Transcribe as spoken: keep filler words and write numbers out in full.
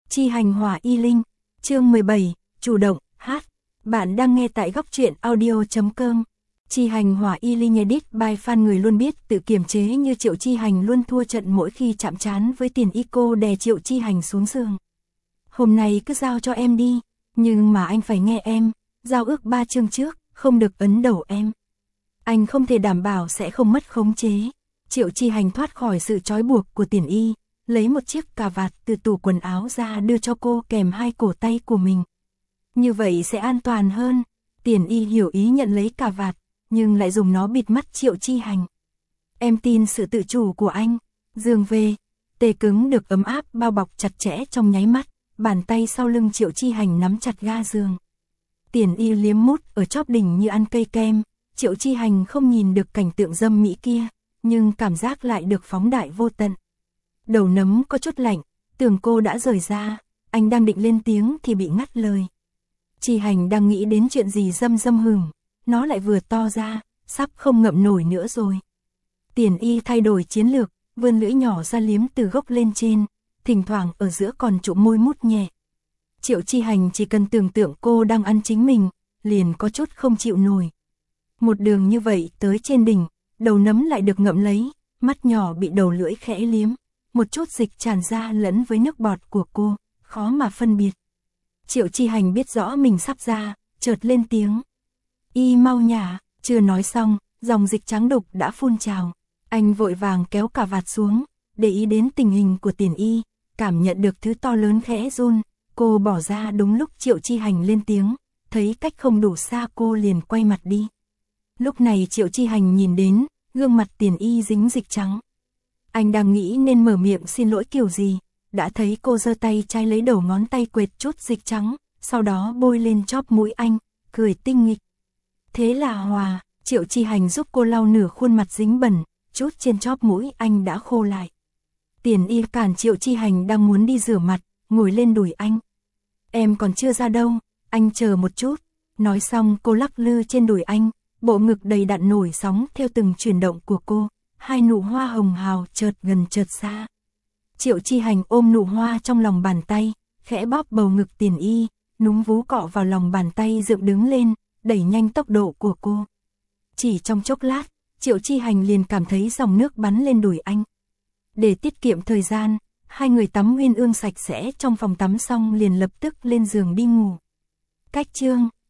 Chi hành hỏa y linh, chương mười bảy, chủ động, hát. Bạn đang nghe tại góc truyện audio chấm com. Chi hành hỏa y linh edit by fan người luôn biết tự kiềm chế như Triệu Chi Hành luôn thua trận mỗi khi chạm trán với Tiền Y. Cô đè Triệu Chi Hành xuống giường. Hôm nay cứ giao cho em đi, nhưng mà anh phải nghe em, giao ước ba chương trước, không được ấn đầu em. Anh không thể đảm bảo sẽ không mất khống chế. Triệu Chi Hành thoát khỏi sự trói buộc của Tiền Y, lấy một chiếc cà vạt từ tủ quần áo ra đưa cho cô kèm hai cổ tay của mình. Như vậy sẽ an toàn hơn. Tiền Y hiểu ý nhận lấy cà vạt, nhưng lại dùng nó bịt mắt Triệu Chi Hành. Em tin sự tự chủ của anh. Giường về, tê cứng được ấm áp bao bọc chặt chẽ trong nháy mắt, bàn tay sau lưng Triệu Chi Hành nắm chặt ga giường. Tiền Y liếm mút ở chóp đỉnh như ăn cây kem. Triệu Chi Hành không nhìn được cảnh tượng dâm mỹ kia, nhưng cảm giác lại được phóng đại vô tận. Đầu nấm có chút lạnh, tưởng cô đã rời ra, anh đang định lên tiếng thì bị ngắt lời. Chi Hành đang nghĩ đến chuyện gì dâm dâm hửng, nó lại vừa to ra, sắp không ngậm nổi nữa rồi. Tiền Y thay đổi chiến lược, vươn lưỡi nhỏ ra liếm từ gốc lên trên, thỉnh thoảng ở giữa còn trụm môi mút nhẹ. Triệu Chi Hành chỉ cần tưởng tượng cô đang ăn chính mình, liền có chút không chịu nổi. Một đường như vậy tới trên đỉnh, đầu nấm lại được ngậm lấy, mắt nhỏ bị đầu lưỡi khẽ liếm, một chút dịch tràn ra lẫn với nước bọt của cô, khó mà phân biệt. Triệu Chi Hành biết rõ mình sắp ra, chợt lên tiếng. Y mau nhả, chưa nói xong, dòng dịch trắng đục đã phun trào. Anh vội vàng kéo cà vạt xuống, để ý đến tình hình của Tiền Y, cảm nhận được thứ to lớn khẽ run, cô bỏ ra đúng lúc Triệu Chi Hành lên tiếng, thấy cách không đủ xa cô liền quay mặt đi. Lúc này Triệu Chi Hành nhìn đến, gương mặt Tiền Y dính dịch trắng. Anh đang nghĩ nên mở miệng xin lỗi kiểu gì, đã thấy cô giơ tay trái lấy đầu ngón tay quệt chút dịch trắng, sau đó bôi lên chóp mũi anh, cười tinh nghịch. Thế là hòa, Triệu Chi Hành giúp cô lau nửa khuôn mặt dính bẩn, chút trên chóp mũi anh đã khô lại. Tiền Y cản Triệu Chi Hành đang muốn đi rửa mặt, ngồi lên đùi anh. Em còn chưa ra đâu, anh chờ một chút. Nói xong cô lắc lư trên đùi anh, bộ ngực đầy đặn nổi sóng theo từng chuyển động của cô, hai nụ hoa hồng hào chợt gần chợt xa. Triệu Chi Hành ôm nụ hoa trong lòng bàn tay, khẽ bóp bầu ngực Tiền Y, núm vú cọ vào lòng bàn tay dựng đứng lên, đẩy nhanh tốc độ của cô. Chỉ trong chốc lát, Triệu Chi Hành liền cảm thấy dòng nước bắn lên đùi anh. Để tiết kiệm thời gian, hai người tắm uyên ương sạch sẽ trong phòng tắm xong liền lập tức lên giường đi ngủ. Cách chương